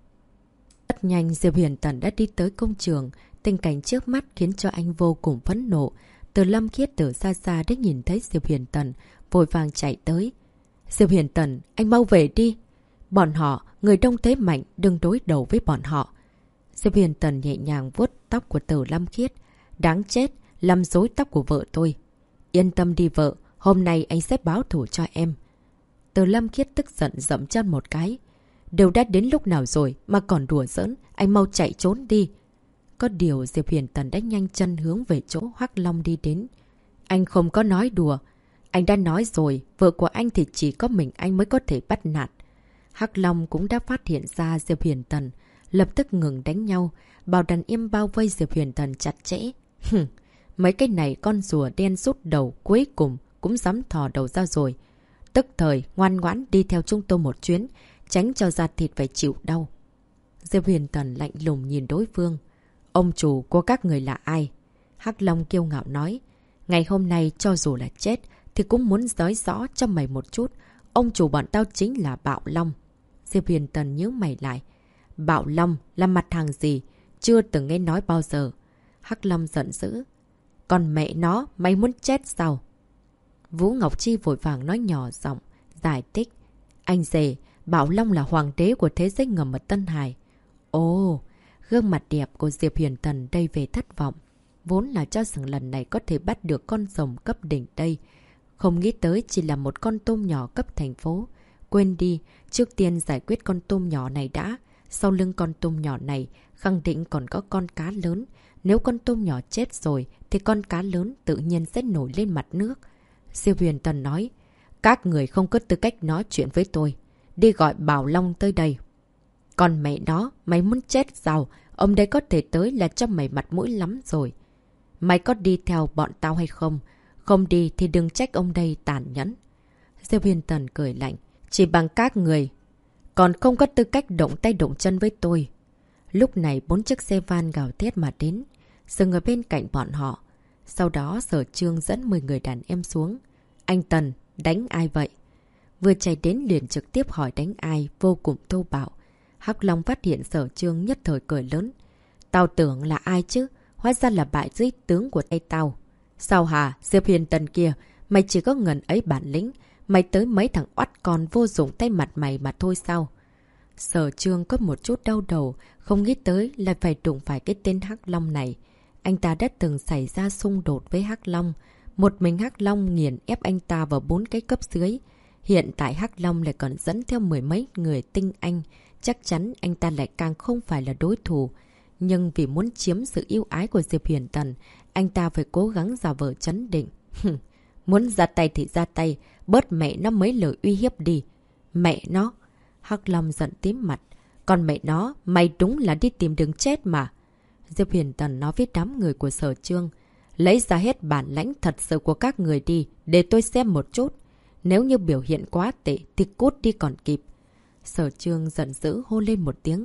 Rất nhanh Diệp Huyền Tần đã đi tới công trường. Tình cảnh trước mắt khiến cho anh vô cùng phẫn nộ. Từ Lâm Khiết từ xa xa đã nhìn thấy Diệp Huyền Tần, vội vàng chạy tới. Diệp Huyền Tần, anh mau về đi. Bọn họ, người đông thế mạnh, đừng đối đầu với bọn họ. Diệp Huyền Tần nhẹ nhàng vuốt tóc của Từ Lâm Khiết. Đáng chết, làm rối tóc của vợ tôi. Yên tâm đi vợ, hôm nay anh sẽ báo thù cho em. Từ Lâm Khiết tức giận dậm chân một cái. Đều đã đến lúc nào rồi mà còn đùa giỡn, anh mau chạy trốn đi. Có điều Diệp Huyền Tần đã nhanh chân hướng về chỗ Hắc Long đi đến. Anh không có nói đùa. Anh đã nói rồi, vợ của anh thì chỉ có mình anh mới có thể bắt nạt. Hắc Long cũng đã phát hiện ra Diệp Huyền Tần, lập tức ngừng đánh nhau, bảo đàn im bao vây Diệp Huyền Tần chặt chẽ. Mấy cái này con rùa đen rút đầu cuối cùng cũng dám thò đầu ra rồi. Tức thời ngoan ngoãn đi theo chúng tôi một chuyến, tránh cho da thịt phải chịu đau. Diệp Huyền Tần lạnh lùng nhìn đối phương. Ông chủ của các người là ai? Hắc Long kiêu ngạo nói. Ngày hôm nay cho dù là chết thì cũng muốn nói rõ cho mày một chút. Ông chủ bọn tao chính là Bạo Long. Diệp Huyền Tần nhíu mày lại. Bạo Long là mặt hàng gì? Chưa từng nghe nói bao giờ. Hắc Long giận dữ. Còn mẹ nó, mày muốn chết sao? Vũ Ngọc Chi vội vàng nói nhỏ giọng, giải thích. Anh rể, Bạo Long là hoàng đế của thế giới ngầm ở Tân Hải. Ồ, gương mặt đẹp của Diệp Huyền Tần đầy về thất vọng. Vốn là cho rằng lần này có thể bắt được con rồng cấp đỉnh đây. Không nghĩ tới chỉ là một con tôm nhỏ cấp thành phố. Quên đi, trước tiên giải quyết con tôm nhỏ này đã. Sau lưng con tôm nhỏ này, khẳng định còn có con cá lớn. Nếu con tôm nhỏ chết rồi, thì con cá lớn tự nhiên sẽ nổi lên mặt nước. Diệp Huyền Tần nói, các người không có tư cách nói chuyện với tôi. Đi gọi Bảo Long tới đây. Còn mẹ nó, mày muốn chết sao? Ông đấy có thể tới là cho mày mặt mũi lắm rồi. Mày có đi theo bọn tao hay không? Không đi thì đừng trách ông đây tàn nhẫn. Diệp Huyền Tần cười lạnh. Chỉ bằng các người còn không có tư cách động tay động chân với tôi. Lúc này 4 chiếc xe van gào thét mà đến, dừng ở bên cạnh bọn họ. Sau đó Sở Trương dẫn 10 người đàn em xuống. Anh Tần, đánh ai vậy? Vừa chạy đến liền trực tiếp hỏi đánh ai, vô cùng thô bạo. Hắc Long phát hiện Sở Trương nhất thời cười lớn. Tao tưởng là ai chứ? Hóa ra là bại dưới tướng của tay tao. Sao hả? Diệp Huyền Tần kia, mày chỉ có ngần ấy bản lĩnh. Mày tới mấy thằng oắt con vô dụng tay mặt mày mà thôi sao? Sở Trương có một chút đau đầu, không nghĩ tới là phải đụng phải cái tên Hắc Long này. Anh ta đã từng xảy ra xung đột với Hắc Long. Một mình Hắc Long nghiền ép anh ta vào 4 cái cấp dưới. Hiện tại Hắc Long lại còn dẫn theo 10 mấy người tinh anh. Chắc chắn anh ta lại càng không phải là đối thủ. Nhưng vì muốn chiếm sự yêu ái của Diệp Huyền Tần, anh ta phải cố gắng giả vờ trấn định. Muốn ra tay thì ra tay, bớt mẹ nó mấy lời uy hiếp đi. Mẹ nó! Hắc Long giận tím mặt. Còn mẹ nó, mày đúng là đi tìm đường chết mà. Diệp Huyền Tần nói với đám người của Sở Trương. Lấy ra hết bản lãnh thật sự của các người đi, để tôi xem một chút. Nếu như biểu hiện quá tệ thì cút đi còn kịp. Sở Trương giận dữ hô lên một tiếng.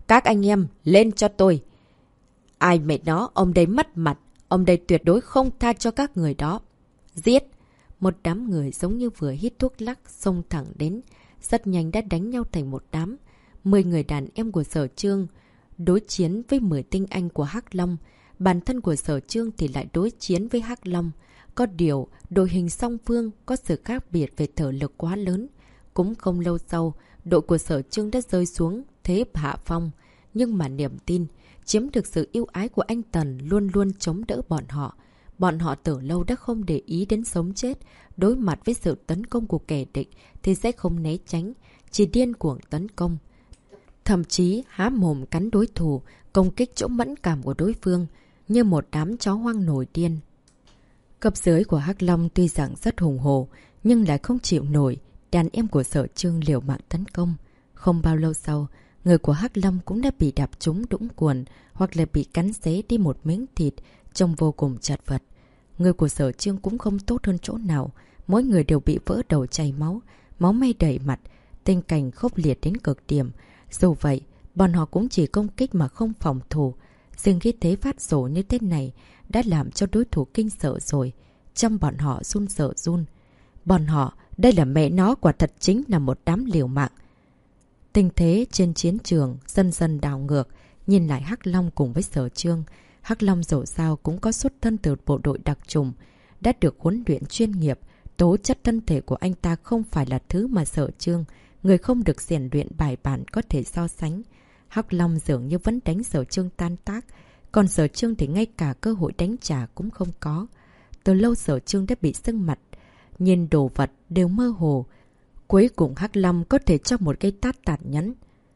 Các anh em, lên cho tôi! Ai mẹ nó, ông đây mất mặt. Ông đây tuyệt đối không tha cho các người đó. Giết! Một đám người giống như vừa hít thuốc lắc, xông thẳng đến. Rất nhanh đã đánh nhau thành một đám. 10 người đàn em của Sở Chương đối chiến với 10 tinh anh của Hắc Long. Bản thân của Sở Chương thì lại đối chiến với Hắc Long. Có điều, đội hình song phương có sự khác biệt về thể lực quá lớn. Cũng không lâu sau, đội của Sở Chương đã rơi xuống thế hạ phong. Nhưng mà niềm tin, chiếm được sự yêu ái của anh Tần luôn luôn chống đỡ bọn họ. Bọn họ từ lâu đã không để ý đến sống chết. Đối mặt với sự tấn công của kẻ địch thì sẽ không né tránh, chỉ điên cuồng tấn công. Thậm chí há mồm cắn đối thủ, công kích chỗ mẫn cảm của đối phương, như một đám chó hoang nổi điên. Cấp dưới của Hắc Long tuy rằng rất hùng hồ, nhưng lại không chịu nổi, đàn em của Sở Chương liều mạng tấn công. Không bao lâu sau, người của Hắc Long cũng đã bị đạp trúng đũng quần, hoặc là bị cắn xé đi một miếng thịt, trông vô cùng chật vật. Người của Sở Chương cũng không tốt hơn chỗ nào, mỗi người đều bị vỡ đầu chảy máu, máu me đầy mặt, tình cảnh khốc liệt đến cực điểm. Dù vậy, bọn họ cũng chỉ công kích mà không phòng thủ. Riêng khí thế phát rồ như thế này đã làm cho đối thủ kinh sợ rồi. Trong bọn họ run sợ run. Bọn họ, đây là mẹ nó quả thật chính là một đám liều mạng. Tình thế trên chiến trường dần dần đảo ngược. Nhìn lại Hắc Long cùng với Sở Chương. Hắc Long dẫu sao cũng có xuất thân từ bộ đội đặc trùng, đã được huấn luyện chuyên nghiệp. Tố chất thân thể của anh ta không phải là thứ mà Sở Chương, người không được rèn luyện bài bản, có thể so sánh. Hắc Long dường như vẫn đánh Sở Chương tan tác, còn Sở Chương thì ngay cả cơ hội đánh trả cũng không có. Từ lâu Sở Chương đã bị sưng mặt, nhìn đồ vật đều mơ hồ. Cuối cùng Hắc Long có thể cho một cái tát tàn nhẫn.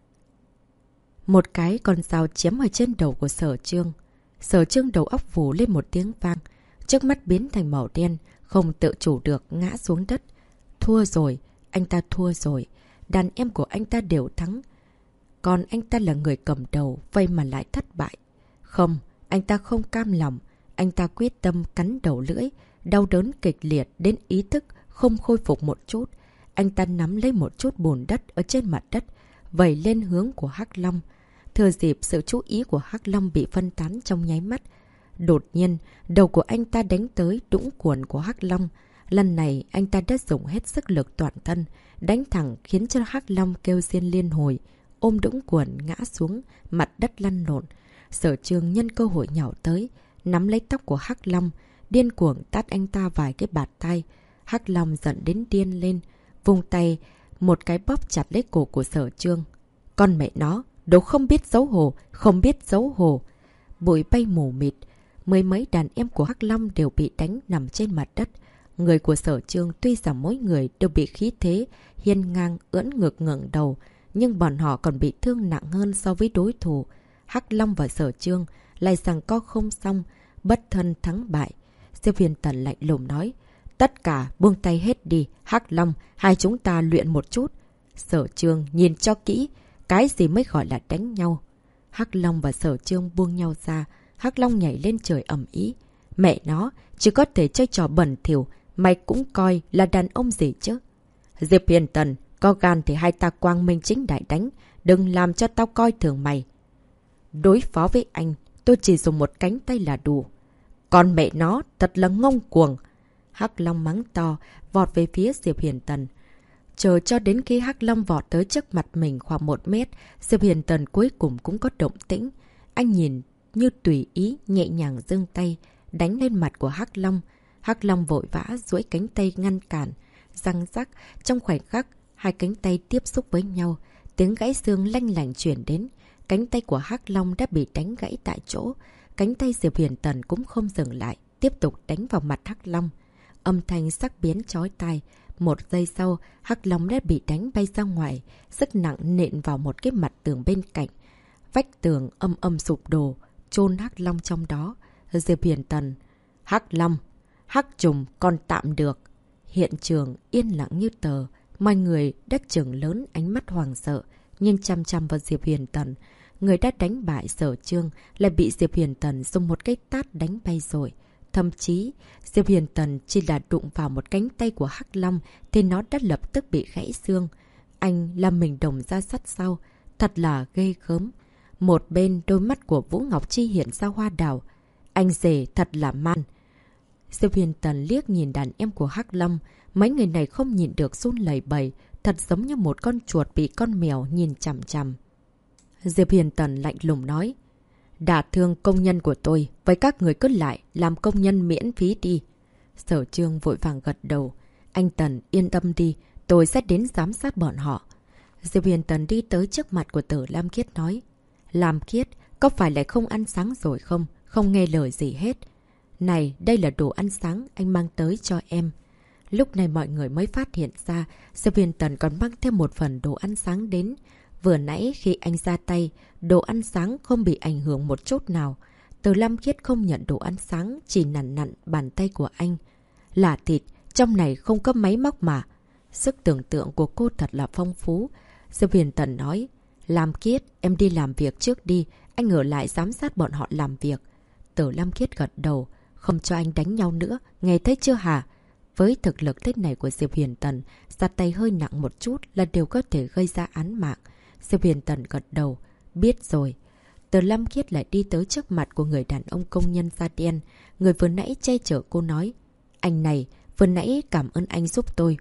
Một cái con dao chém ở trên đầu của Sở Chương. Sở Chương đầu óc vù lên một tiếng vang, trước mắt biến thành màu đen, không tự chủ được ngã xuống đất. Thua rồi, anh ta thua rồi. Đàn em của anh ta đều thắng. Còn anh ta là người cầm đầu, vậy mà lại thất bại. Không, anh ta không cam lòng. Anh ta quyết tâm cắn đầu lưỡi, đau đớn kịch liệt đến ý thức không khôi phục một chút. Anh ta nắm lấy một chút bùn đất ở trên mặt đất, vẩy lên hướng của Hắc Long. Thừa dịp sự chú ý của Hắc Long bị phân tán trong nháy mắt, đột nhiên, đầu của anh ta đánh tới đũng quần của Hắc Long. Lần này, anh ta đã dùng hết sức lực toàn thân, đánh thẳng khiến cho Hắc Long kêu rên liên hồi, ôm đũng quần ngã xuống, mặt đất lăn lộn. Sở Chương nhân cơ hội nhào tới, nắm lấy tóc của Hắc Long, điên cuồng tát anh ta vài cái bạt tay. Hắc Long giận đến điên lên, vùng tay, một cái bóp chặt lấy cổ của Sở Chương. Con mẹ nó, đồ không biết xấu hổ, không biết xấu hổ. Bụi bay mù mịt, mười mấy đàn em của Hắc Long đều bị đánh nằm trên mặt đất. Người của Sở Chương tuy rằng mỗi người đều bị khí thế, hiên ngang, ưỡn ngực ngẩng đầu, nhưng bọn họ còn bị thương nặng hơn so với đối thủ. Hắc Long và Sở Chương lại giằng co không xong, bất thân thắng bại. Diệp Huyền Tần lạnh lùng nói, tất cả buông tay hết đi, Hắc Long, hai chúng ta luyện một chút. Sở Chương nhìn cho kỹ, cái gì mới gọi là đánh nhau. Hắc Long và Sở Chương buông nhau ra, Hắc Long nhảy lên trời ầm ĩ. Mẹ nó, chỉ có thể chơi trò bẩn thỉu, mày cũng coi là đàn ông gì chứ? Diệp Huyền Tần, có gan thì hai ta quang minh chính đại đánh, đừng làm cho tao coi thường mày. Đối phó với anh, tôi chỉ dùng một cánh tay là đủ. Còn mẹ nó, thật là ngông cuồng. Hắc Long mắng to, vọt về phía Diệp Huyền Tần. Chờ cho đến khi Hắc Long vọt tới trước mặt mình khoảng 1 mét, Diệp Huyền Tần cuối cùng cũng có động tĩnh. Anh nhìn như tùy ý, nhẹ nhàng giương tay, đánh lên mặt của Hắc Long. Hắc Long vội vã duỗi cánh tay ngăn cản, răng rắc. Trong khoảnh khắc, hai cánh tay tiếp xúc với nhau, tiếng gãy xương lanh lảnh chuyển đến. Cánh tay của Hắc Long đã bị đánh gãy tại chỗ. Cánh tay Diệp Huyền Tần cũng không dừng lại, tiếp tục đánh vào mặt Hắc Long. Âm thanh sắc bén chói tai. 1 giây sau, Hắc Long đã bị đánh bay ra ngoài, sức nặng nện vào một cái mặt tường bên cạnh. Vách tường âm âm sụp đổ, chôn Hắc Long trong đó. Diệp Huyền Tần, Hắc Long, Hắc Trùng còn tạm được. Hiện trường yên lặng như tờ, mọi người đã trừng lớn ánh mắt hoàng sợ, nhìn chăm chăm vào Diệp Huyền Tần. Người đã đánh bại Sở Chương lại bị Diệp Huyền Tần dùng một cái tát đánh bay rồi. Thậm chí, Diệp Huyền Tần chỉ là đụng vào một cánh tay của Hắc Long thì nó đã lập tức bị gãy xương. Anh làm mình đồng ra sắt sao? Thật là ghê gớm. Một bên đôi mắt của Vũ Ngọc Chi hiện ra hoa đào. Anh rể thật là man. Diệp Huyền Tần liếc nhìn đàn em của Hắc Long. Mấy người này không nhìn được run lẩy bẩy, thật giống như một con chuột bị con mèo nhìn chằm chằm. Diệp Huyền Tần lạnh lùng nói. Đả thương công nhân của tôi, với các người cứ lại, làm công nhân miễn phí đi. Sở Trương vội vàng gật đầu. Anh Tần yên tâm đi, tôi sẽ đến giám sát bọn họ. Diệp Huyền Tần đi tới trước mặt của Tử Lam Khiết nói. Lam Khiết, có phải lại không ăn sáng rồi không? Không nghe lời gì hết. Này, đây là đồ ăn sáng anh mang tới cho em. Lúc này mọi người mới phát hiện ra, Diệp Huyền Tần còn mang thêm một phần đồ ăn sáng đến. Vừa nãy khi anh ra tay, đồ ăn sáng không bị ảnh hưởng một chút nào. Từ Lam Khiết không nhận đồ ăn sáng, chỉ nặn nặn bàn tay của anh. Là thịt, trong này không có máy móc mà. Sức tưởng tượng của cô thật là phong phú. Diệp Huyền Tần nói, Lam Khiết, em đi làm việc trước đi, anh ở lại giám sát bọn họ làm việc. Từ Lam Khiết gật đầu, không cho anh đánh nhau nữa, nghe thấy chưa hả? Với thực lực thế này của Diệp Huyền Tần, ra tay hơi nặng một chút là đều có thể gây ra án mạng. Diệp Huyền Tần gật đầu, biết rồi. Từ Lam Khiết lại đi tới trước mặt của người đàn ông công nhân da đen. Người vừa nãy che chở cô nói, anh này, vừa nãy cảm ơn anh giúp tôi.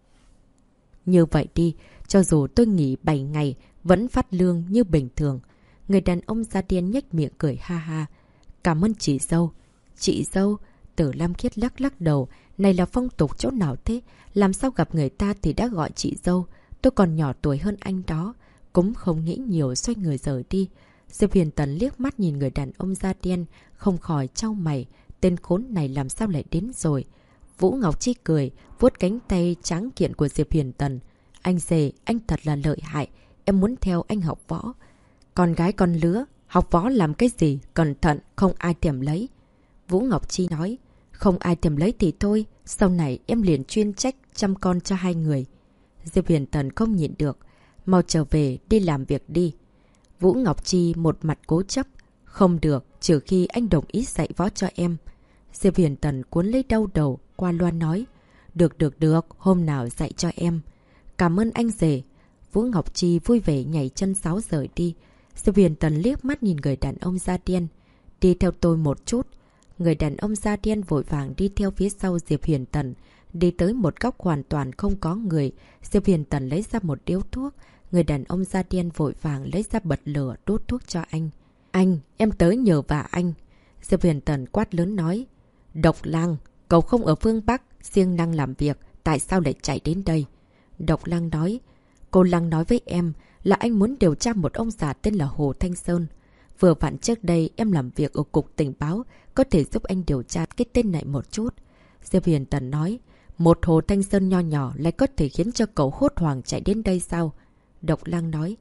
Như vậy đi, cho dù tôi nghỉ 7 ngày, vẫn phát lương như bình thường. Người đàn ông da đen nhếch miệng cười ha ha. Cảm ơn chị dâu. Chị dâu? Tử Lam Khiết lắc lắc đầu. Này là phong tục chỗ nào thế? Làm sao gặp người ta thì đã gọi chị dâu? Tôi còn nhỏ tuổi hơn anh đó. Cũng không nghĩ nhiều, xoay người rời đi. Diệp Huyền Tần liếc mắt nhìn người đàn ông da đen, không khỏi chau mày. Tên khốn này làm sao lại đến rồi? Vũ Ngọc Chi cười, vuốt cánh tay tráng kiện của Diệp Huyền Tần. Anh rể, anh thật là lợi hại. Em muốn theo anh học võ. Con gái con lứa, học võ làm cái gì? Cẩn thận, không ai thèm lấy. Vũ Ngọc Chi nói, không ai thèm lấy thì thôi. Sau này em liền chuyên trách chăm con cho hai người. Diệp Huyền Tần không nhịn được. Mau trở về, đi làm việc đi. Vũ Ngọc Chi một mặt cố chấp. Không được, trừ khi anh đồng ý dạy võ cho em. Diệp Huyền Tần cuốn lấy đau đầu, qua loa nói. Được, hôm nào dạy cho em. Cảm ơn anh rể. Vũ Ngọc Chi vui vẻ nhảy chân sáo rời đi. Diệp Huyền Tần liếc mắt nhìn người đàn ông da đen. Đi theo tôi một chút. Người đàn ông da đen vội vàng đi theo phía sau Diệp Huyền Tần. Đi tới một góc hoàn toàn không có người. Diệp Huyền Tần lấy ra một điếu thuốc. Người đàn ông da đen vội vàng lấy ra bật lửa đốt thuốc cho anh. Anh, em tới nhờ vả anh. Diệp Huyền Tần quát lớn nói. Độc Lang, cậu không ở phương Bắc, siêng năng làm việc, tại sao lại chạy đến đây? Độc Lang nói. Cô Lang nói với em là anh muốn điều tra một ông già tên là Hồ Thanh Sơn. Vừa vặn trước đây em làm việc ở cục tình báo, có thể giúp anh điều tra cái tên này một chút. Diệp Huyền Tần nói. Một Hồ Thanh Sơn nho nhỏ lại có thể khiến cho cậu hốt hoảng chạy đến đây sao? Độc Lang nói.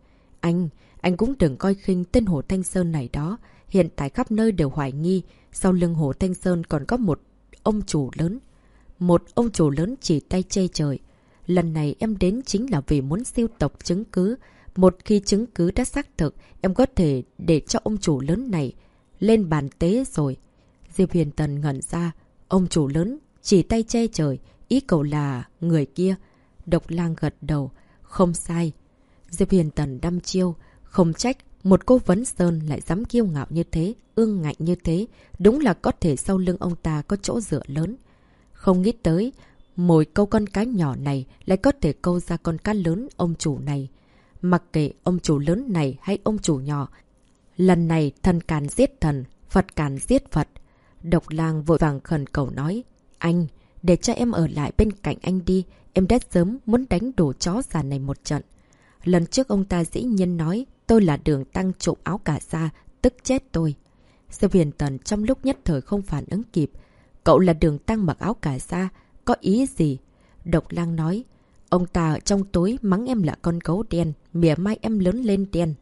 Anh cũng đừng coi khinh tên Hồ Thanh Sơn này đó. Hiện tại khắp nơi đều hoài nghi. Sau lưng Hồ Thanh Sơn còn có một ông chủ lớn. Một ông chủ lớn chỉ tay che trời. Lần này em đến chính là vì muốn sưu tập chứng cứ. Một khi chứng cứ đã xác thực, em có thể để cho ông chủ lớn này lên bàn tế rồi. Diệp Huyền Tần ngẩn ra. Ông chủ lớn chỉ tay che trời. Ý cậu là người kia. Độc Lang gật đầu. Không sai. Diệp Huyền Tần đăm chiêu. Không trách. Một cô vấn sơn lại dám kiêu ngạo như thế, ương ngạnh như thế. Đúng là có thể sau lưng ông ta có chỗ dựa lớn. Không nghĩ tới, mồi câu con cá nhỏ này lại có thể câu ra con cá lớn ông chủ này. Mặc kệ ông chủ lớn này hay ông chủ nhỏ. Lần này thần càn giết thần, Phật càn giết Phật. Độc Lang vội vàng khẩn cầu nói. Anh, để cho em ở lại bên cạnh anh đi. Em đã sớm muốn đánh đổ chó già này một trận. Lần trước ông ta dĩ nhiên nói tôi là Đường Tăng trộm áo cà sa, tức chết tôi. Diệp Huyền Tần trong lúc nhất thời không phản ứng kịp. Cậu là Đường Tăng mặc áo cà sa, có ý gì? Độc Lang nói. Ông ta ở trong tối mắng em là con gấu đen, mỉa mai em lớn lên đen.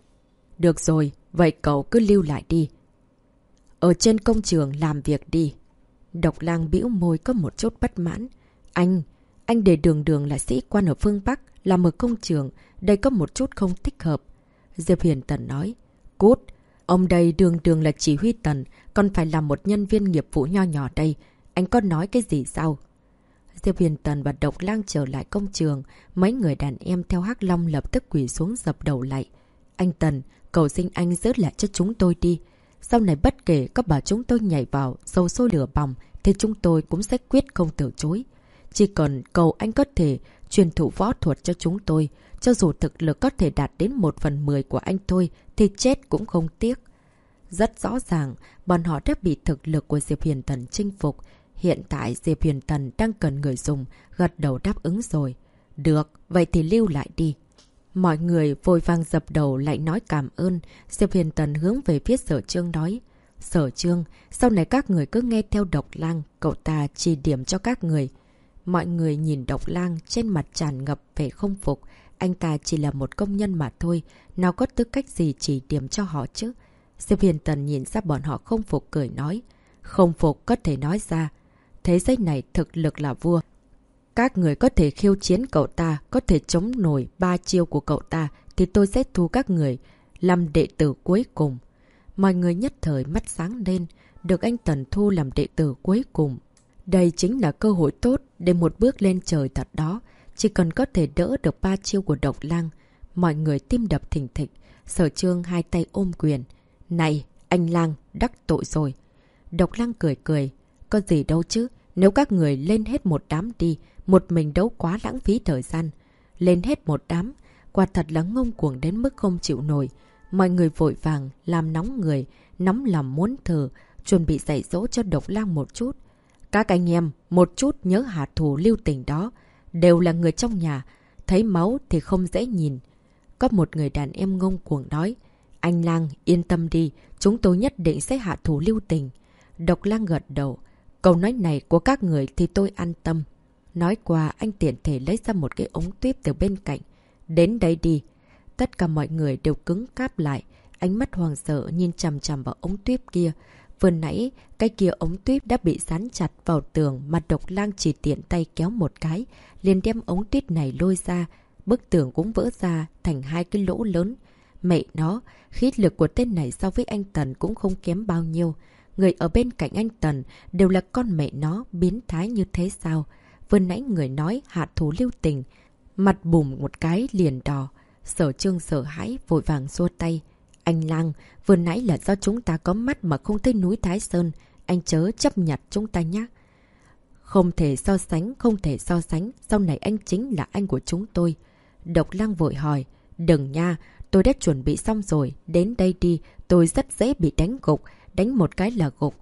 Được rồi, vậy cậu cứ lưu lại đi. Ở trên công trường làm việc đi. Độc Lang bĩu môi có một chút bất mãn. Anh để Đường là sĩ quan ở phương Bắc, làm ở công trường, đây có một chút không thích hợp. Diệp Huyền Tần nói. Cút, ông đây Đường là chỉ huy tần, còn phải là một nhân viên nghiệp vụ nho nhỏ đây. Anh có nói cái gì sao? Diệp Huyền Tần và Độc Lang trở lại công trường. Mấy người đàn em theo Hắc Long lập tức quỳ xuống dập đầu lại. Anh Tần, cầu xin anh giữ lại cho chúng tôi đi. Sau này bất kể có bảo chúng tôi nhảy vào dầu sôi lửa bỏng thì chúng tôi cũng sẽ quyết không từ chối. Chỉ cần cầu anh có thể truyền thụ võ thuật cho chúng tôi, cho dù thực lực có thể đạt đến 1/10 của anh thôi thì chết cũng không tiếc. Rất rõ ràng, bọn họ đã bị thực lực của Diệp Huyền Tần chinh phục. Hiện tại Diệp Huyền Tần đang cần người dùng, gật đầu đáp ứng rồi. Được, vậy thì lưu lại đi. Mọi người vội vàng dập đầu lại nói cảm ơn. Diệp Huyền Tần hướng về phía Sở Trương nói. Sở Trương, sau này các người cứ nghe theo Độc Lang, cậu ta chỉ điểm cho các người. Mọi người nhìn Độc Lang trên mặt tràn ngập vẻ không phục. Anh ta chỉ là một công nhân mà thôi, nào có tư cách gì chỉ điểm cho họ chứ. Diệp Huyền Tần nhìn ra bọn họ không phục cười nói. Không phục có thể nói ra. Thế giới này thực lực là vua. Các người có thể khiêu chiến cậu ta, có thể chống nổi 3 chiêu của cậu ta, thì tôi sẽ thu các người làm đệ tử cuối cùng. Mọi người nhất thời mắt sáng lên, được anh Tần thu làm đệ tử cuối cùng. Đây chính là cơ hội tốt để một bước lên trời thật đó. Chỉ cần có thể đỡ được 3 chiêu của Độc Lang, mọi người tim đập thình thịch. Sở Trương hai tay ôm quyền. Này, anh Lang, đắc tội rồi. Độc Lang cười cười. Có gì đâu chứ, nếu các người lên hết một đám đi, một mình đấu quá lãng phí thời gian. Lên hết một đám, quả thật là ngông cuồng đến mức không chịu nổi. Mọi người vội vàng, làm nóng người, nóng lòng muốn thử, chuẩn bị dạy dỗ cho Độc Lang một chút. Các anh em, một chút nhớ hạ thủ lưu tình đó. Đều là người trong nhà, thấy máu thì không dễ nhìn. Có một người đàn em ngông cuồng nói. Anh Lang, yên tâm đi, chúng tôi nhất định sẽ hạ thủ lưu tình. Độc Lang gật đầu. Câu nói này của các người thì tôi an tâm. Nói qua, anh tiện thể lấy ra một cái ống tuyếp từ bên cạnh. Đến đây đi. Tất cả mọi người đều cứng cáp lại. Ánh mắt hoàng sợ nhìn chằm chằm vào ống tuyếp kia. Vừa nãy, cái kia ống tuyếp đã bị dán chặt vào tường mà Độc Lang chỉ tiện tay kéo một cái, liền đem ống tuyếp này lôi ra. Bức tường cũng vỡ ra thành 2 cái lỗ lớn. Mẹ nó, khí lực của tên này so với anh Tần cũng không kém bao nhiêu. Người ở bên cạnh anh Tần đều là con mẹ nó biến thái như thế sao? Vừa nãy người nói hạ thủ lưu tình, mặt bùm một cái liền đỏ. Sở Trương sợ hãi vội vàng xua tay. Anh Lang, vừa nãy là do chúng ta có mắt mà không thấy núi Thái Sơn. Anh chớ chấp nhặt chúng ta nhé. Không thể so sánh, không thể so sánh. Sau này anh chính là anh của chúng tôi. Độc Lang vội hỏi. Đừng nha, tôi đã chuẩn bị xong rồi. Đến đây đi, tôi rất dễ bị đánh gục. Đánh một cái là gục.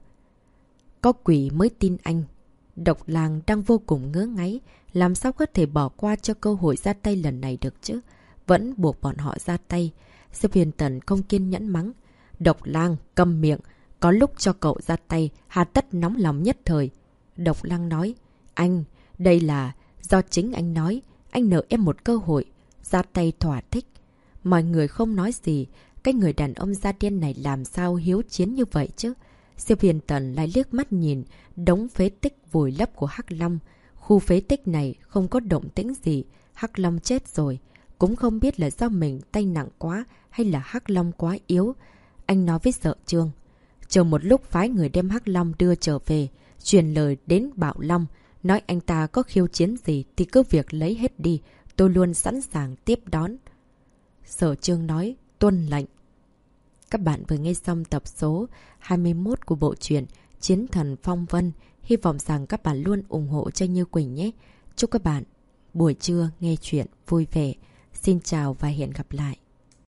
Có quỷ mới tin anh. Độc Lang đang vô cùng ngứa ngáy. Làm sao có thể bỏ qua cho cơ hội ra tay lần này được chứ? Vẫn buộc bọn họ ra tay. Diệp Huyền Tần không kiên nhẫn mắng. Độc Lang, câm miệng. Có lúc cho cậu ra tay, hà tất nóng lòng nhất thời. Độc Lang nói. Anh, đây là do chính anh nói. Anh nợ em một cơ hội. Ra tay thỏa thích. Mọi người không nói gì. Cái người đàn ông da đen này làm sao hiếu chiến như vậy chứ? Diệp Huyền Tần lại liếc mắt nhìn đống phế tích vùi lấp của Hắc Long. Khu phế tích này không có động tĩnh gì. Hắc Long chết rồi. Cũng không biết là do mình tay nặng quá hay là Hắc Long quá yếu. Anh nói với Sở Trương. Chờ một lúc phái người đem Hắc Long đưa trở về. Truyền lời đến Bảo Long. Nói anh ta có khiêu chiến gì thì cứ việc lấy hết đi. Tôi luôn sẵn sàng tiếp đón. Sở Trương nói. Tuân lệnh. Các bạn vừa nghe xong tập số 21 của bộ truyện Chiến Thần Phong Vân. Hy vọng rằng các bạn luôn ủng hộ cho Như Quỳnh nhé. Chúc các bạn buổi trưa nghe chuyện vui vẻ. Xin chào và hẹn gặp lại.